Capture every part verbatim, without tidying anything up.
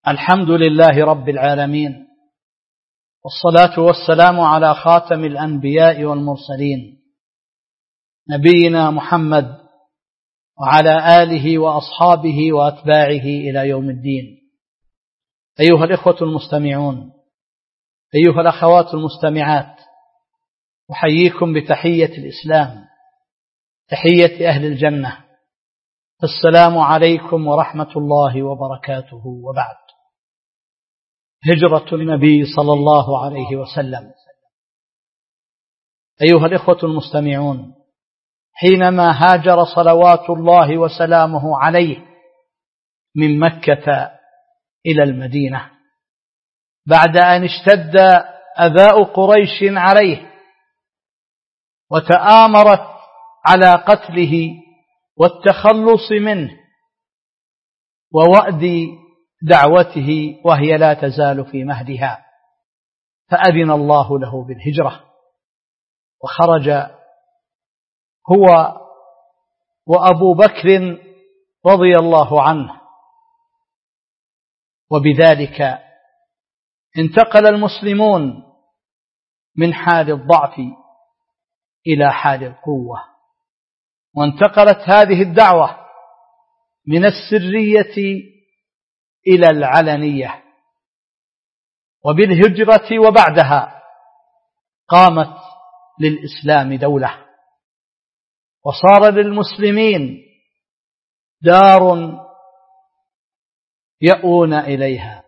الحمد لله رب العالمين، والصلاة والسلام على خاتم الأنبياء والمرسلين نبينا محمد وعلى آله وأصحابه وأتباعه إلى يوم الدين. أيها الإخوة المستمعون، أيها الأخوات المستمعات، أحييكم بتحية الإسلام، تحية أهل الجنة. السلام عليكم ورحمة الله وبركاته. وبعد، هجرة النبي صلى الله عليه وسلم. أيها الإخوة المستمعون، حينما هاجر صلوات الله وسلامه عليه من مكة إلى المدينة بعد أن اشتد أذى قريش عليه وتآمرت على قتله والتخلص منه ووأد دعوته وهي لا تزال في مهدها، فأذن الله له بالهجرة، وخرج هو وأبو بكر رضي الله عنه، وبذلك انتقل المسلمون من حال الضعف إلى حال القوة، وانتقلت هذه الدعوة من السرية إلى العلنية. وبالهجرة وبعدها قامت للإسلام دولة، وصار للمسلمين دار يأوون إليها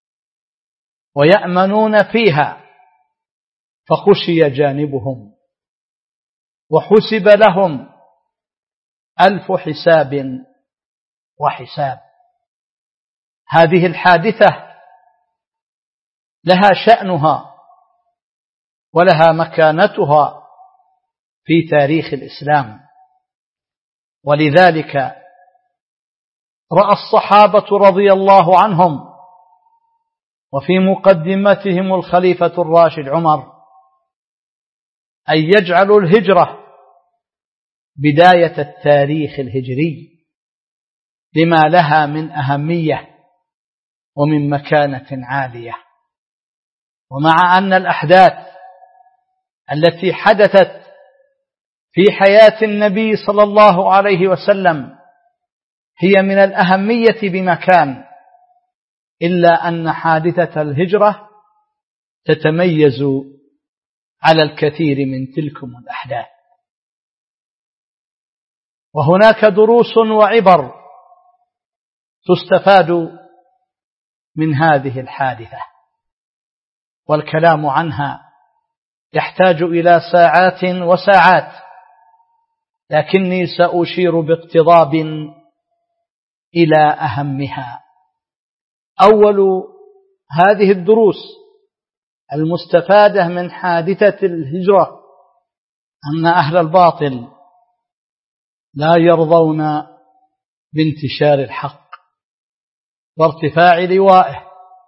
ويأمنون فيها، فخشي جانبهم وحسب لهم ألف حساب وحساب. هذه الحادثة لها شأنها ولها مكانتها في تاريخ الإسلام، ولذلك رأى الصحابة رضي الله عنهم وفي مقدمتهم الخليفة الراشد عمر أن يجعلوا الهجرة بداية التاريخ الهجري لما لها من أهمية ومن مكانة عالية. ومع أن الأحداث التي حدثت في حياة النبي صلى الله عليه وسلم هي من الأهمية بمكان، إلا أن حادثة الهجرة تتميز على الكثير من تلكم الأحداث، وهناك دروس وعبر تستفاد من هذه الحادثة، والكلام عنها يحتاج إلى ساعات وساعات، لكني سأشير باقتضاب إلى أهمها. أول هذه الدروس المستفادة من حادثة الهجرة أن أهل الباطل لا يرضون بانتشار الحق وارتفاع لوائه،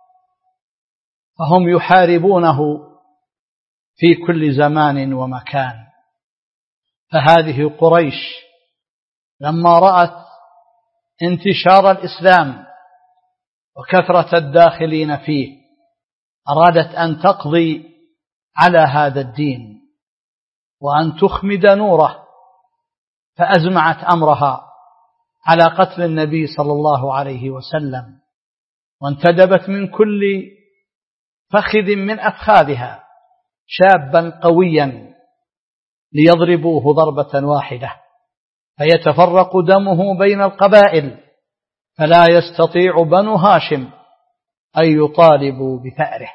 فهم يحاربونه في كل زمان ومكان. فهذه قريش لما رأت انتشار الإسلام وكثرة الداخلين فيه أرادت أن تقضي على هذا الدين وأن تخمد نوره، فأزمعت أمرها على قتل النبي صلى الله عليه وسلم، وانتدبت من كل فخذ من أفخاذها شابا قويا ليضربوه ضربة واحدة فيتفرق دمه بين القبائل، فلا يستطيع بنو هاشم أن يطالبوا بثأره.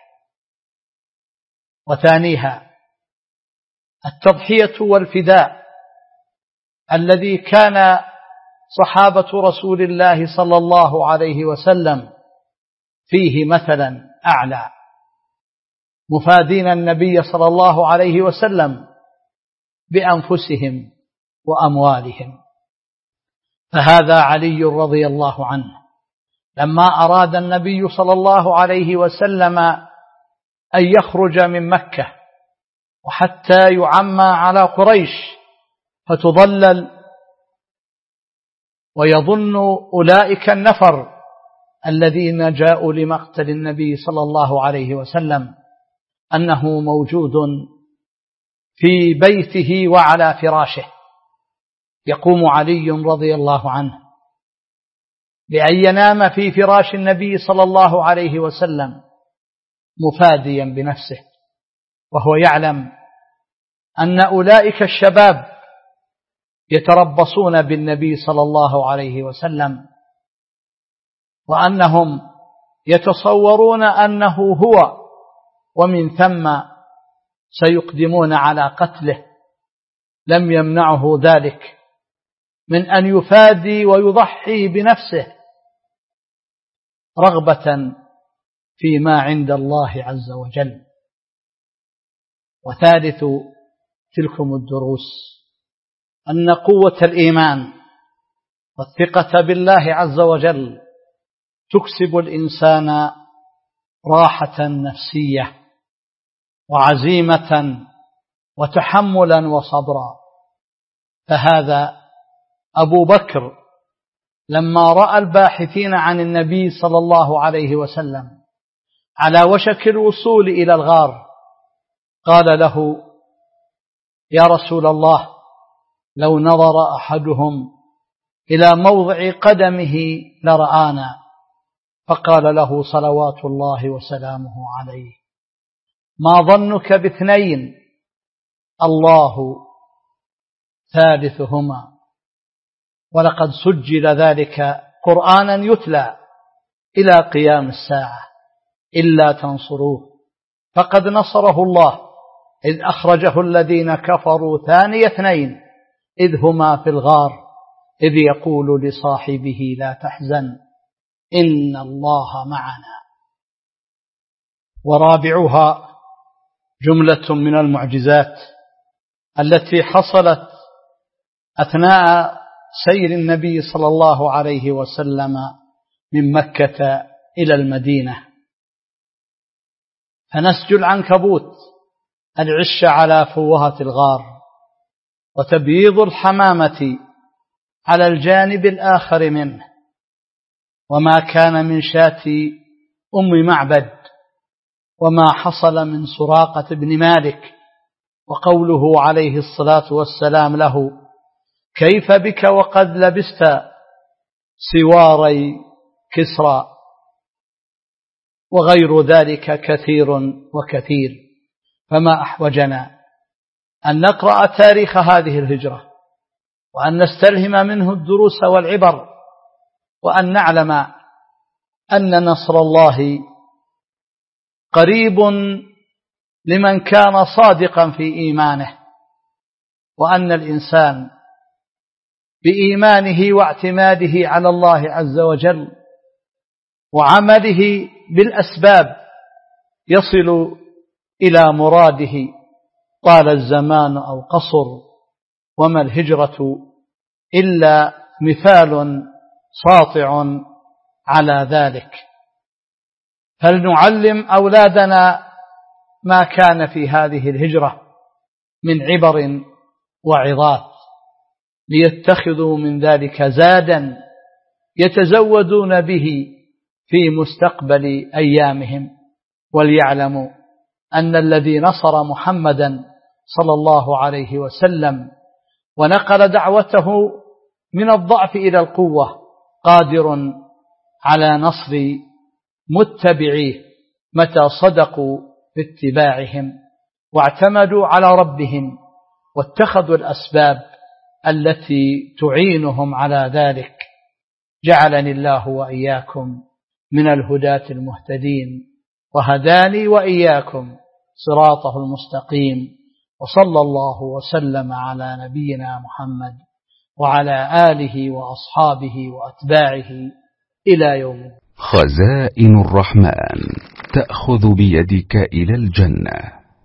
وثانيها التضحية والفداء الذي كان صحابة رسول الله صلى الله عليه وسلم فيه مثلا أعلى، مفادين النبي صلى الله عليه وسلم بأنفسهم وأموالهم. فهذا علي رضي الله عنه لما أراد النبي صلى الله عليه وسلم أن يخرج من مكة وحتى يعمى على قريش فتضلل ويظن أولئك النفر الذين جاءوا لمقتل النبي صلى الله عليه وسلم أنه موجود في بيته وعلى فراشه، يقوم علي رضي الله عنه بأن ينام في فراش النبي صلى الله عليه وسلم مفاديا بنفسه، وهو يعلم أن أولئك الشباب يتربصون بالنبي صلى الله عليه وسلم، وأنهم يتصورون أنه هو، ومن ثم سيقدمون على قتله. لم يمنعه ذلك من أن يفادي ويضحي بنفسه رغبة فيما عند الله عز وجل. وثالث تلكم الدروس أن قوة الإيمان والثقة بالله عز وجل تكسب الإنسان راحة نفسية وعزيمة وتحملا وصبرا. فهذا أبو بكر لما رأى الباحثين عن النبي صلى الله عليه وسلم على وشك الوصول إلى الغار قال له: يا رسول الله، لو نظر أحدهم إلى موضع قدمه لرآنا. فقال له صلوات الله وسلامه عليه: ما ظنك باثنين الله ثالثهما. ولقد سجل ذلك قرآنا يتلى إلى قيام الساعة إلا تنصروه فقد نصره الله إذ أخرجه الذين كفروا ثاني اثنين إذ هما في الغار إذ يقول لصاحبه لا تحزن إن الله معنا. ورابعها جملة من المعجزات التي حصلت أثناء سير النبي صلى الله عليه وسلم من مكة إلى المدينة. فنسج العنكبوت العش على فوهة الغار، وتبييض الحمامة على الجانب الآخر منه، وما كان من شاة أم معبد، وما حصل من سراقة بن مالك، وقوله عليه الصلاة والسلام له: كيف بك وقد لبست سواري كسرى، وغير ذلك كثير وكثير. فما أحوجنا أن نقرأ تاريخ هذه الهجرة، وأن نستلهم منه الدروس والعبر، وأن نعلم أن نصر الله قريب لمن كان صادقا في إيمانه، وأن الإنسان بإيمانه واعتماده على الله عز وجل وعمله بالأسباب يصل إلى مراده طال الزمان أو قصر. وما الهجرة إلا مثال ساطع على ذلك. فلنعلم أولادنا ما كان في هذه الهجرة من عبر وعظات، ليتخذوا من ذلك زادا يتزودون به في مستقبل أيامهم، وليعلموا أن الذي نصر محمدا صلى الله عليه وسلم ونقل دعوته من الضعف إلى القوة قادر على نصر متبعيه متى صدقوا في اتباعهم واعتمدوا على ربهم واتخذوا الأسباب التي تعينهم على ذلك. جعلني الله وإياكم من الهداة المهتدين، وهداني وإياكم صراطه المستقيم. وصلى الله وسلم على نبينا محمد وعلى آله وأصحابه وأتباعه إلى يوم. خزائن الرحمن تأخذ بيدك إلى الجنة.